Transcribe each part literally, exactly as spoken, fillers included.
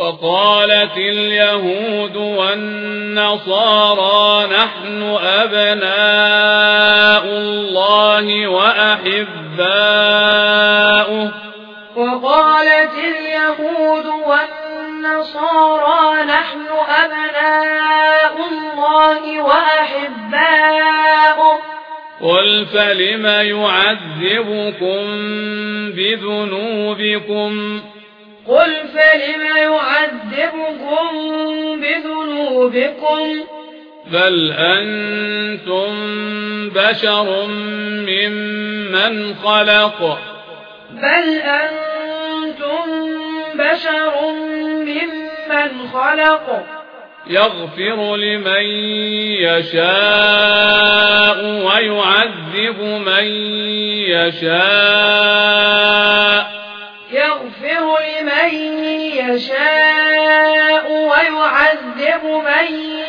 وقالت اليهود والنصارى نحن أبناء الله وأحباؤه وقالت اليهود والنصارى نحن أبناء الله وأحباؤه قل فلم يعذبكم بذنوبكم قل فلم يعذبكم بذنوبكم بل أنتم بشر ممن خلق بل أنتم بشر ممن خلق يغفر لمن يشاء ويعذب من يشاء يغفر لمن يشاء ويعذب من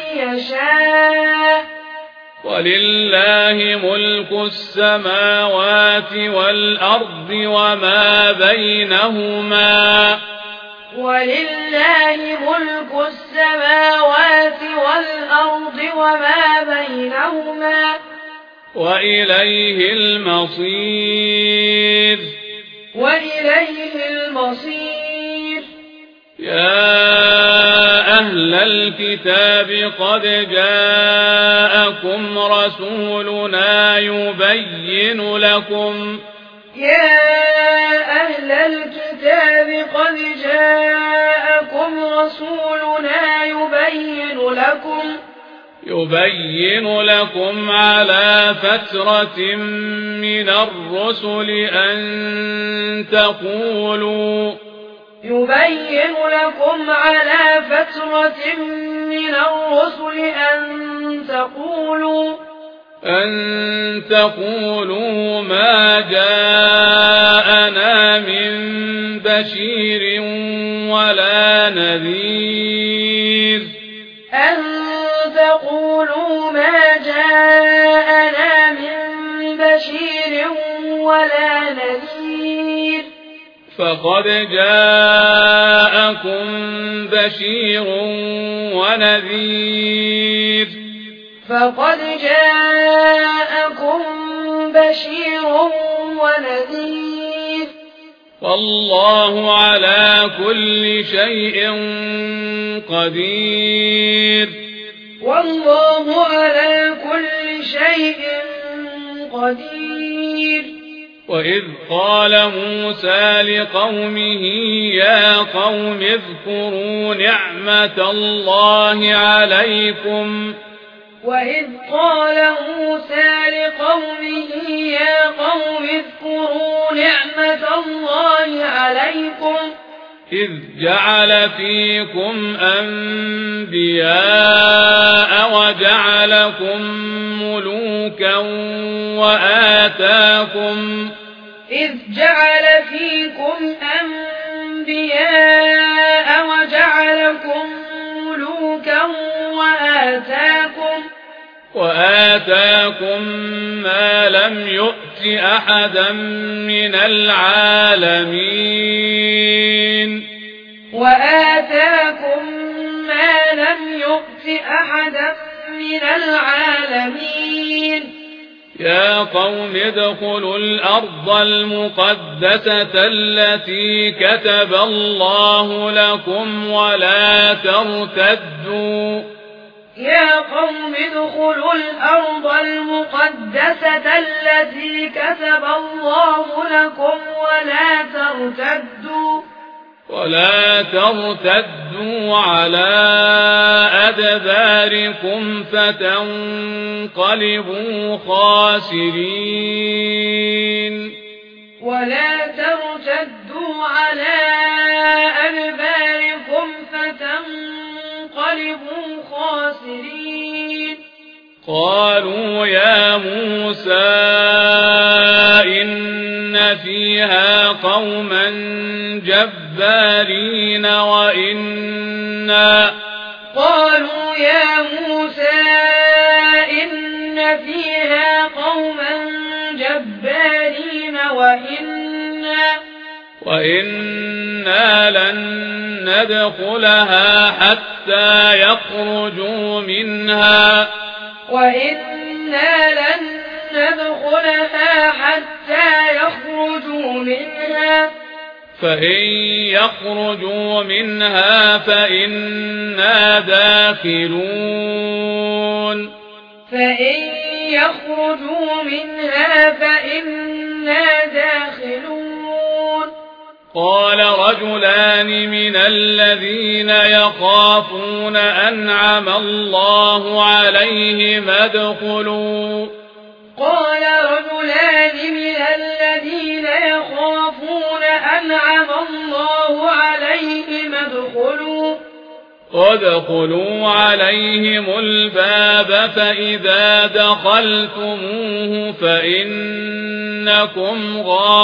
يشاء ولله ملك السماوات والأرض وما بينهما ولله ملك السماوات والأرض وما بينهما وإليه المصير وإليه المصير يا أهل الكتاب قد جاءكم رسولنا يبين لكم يا أهل الكتاب قد جاءكم رسولنا يبين لكم يبين لكم على فترة من الرسل أن تقولوا يبين لكم على فترة من الرسل أن تقولوا أن تقولوا ما جاءنا من بشير ولا نذير أن تقولوا ما جاءنا من بشير ولا نذير فقد جاءكم بشير ونذير فقد جاءكم بشير ونذير والله على كل شيء قدير والله على كل شيء قدير وإذ قال موسى لقومه يا قوم اذكروا نعمة الله عليكم وإذ قال موسى لقومه يا قوم اذكروا نعمة الله عليكم إذ جعل فيكم أنبياء وجعلكم ملوكا وآتاكم إذ جعل فيكم أنبياء وجعلكم ملوكا وآتاكم وآتاكم ما لم يؤت أحدا من العالمين وآتاكم ما لم يؤت أحدا من العالمين يا قوم ادخلوا الأرض المقدسة التي كتب الله لكم ولا ترتدوا يا قوم ادخلوا الأرض المقدسة التي كتب الله لكم ولا ترتدوا ولا ترتدوا على أدباركم فتنقلبوا خاسرين ولا ترتدوا على أدباركم فتنقلبوا خاسرين قالوا يا موسى إن فيها قوما جبارين وإنا قالوا يا موسى إن فيها قوما جبارين وإنا وإنا لن ندخلها حتى يخرجوا منها وإنا لن ندخلها حتى يخرجوا منها فإن يخرجوا منها فإنا داخلون فإن يخرجوا منها فإنا داخلون قال رجلان من الذين يخافون أنعم الله عليهم ادخلوا قال رجلان من الذين يخافون أنعم الله عليهم ادخلوا ادخلوا عليهم الباب فإذا دخلتموه فإنكم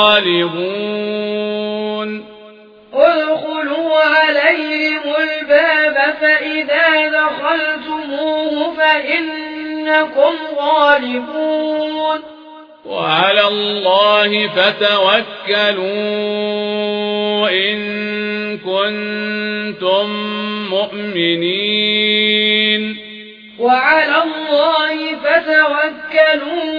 غالبون ادخلوا عليهم الباب فإذا دخلتموه فإنكم غالبون وعلى الله فتوكلوا إن كنتم مؤمنين وعلى الله فتوكلوا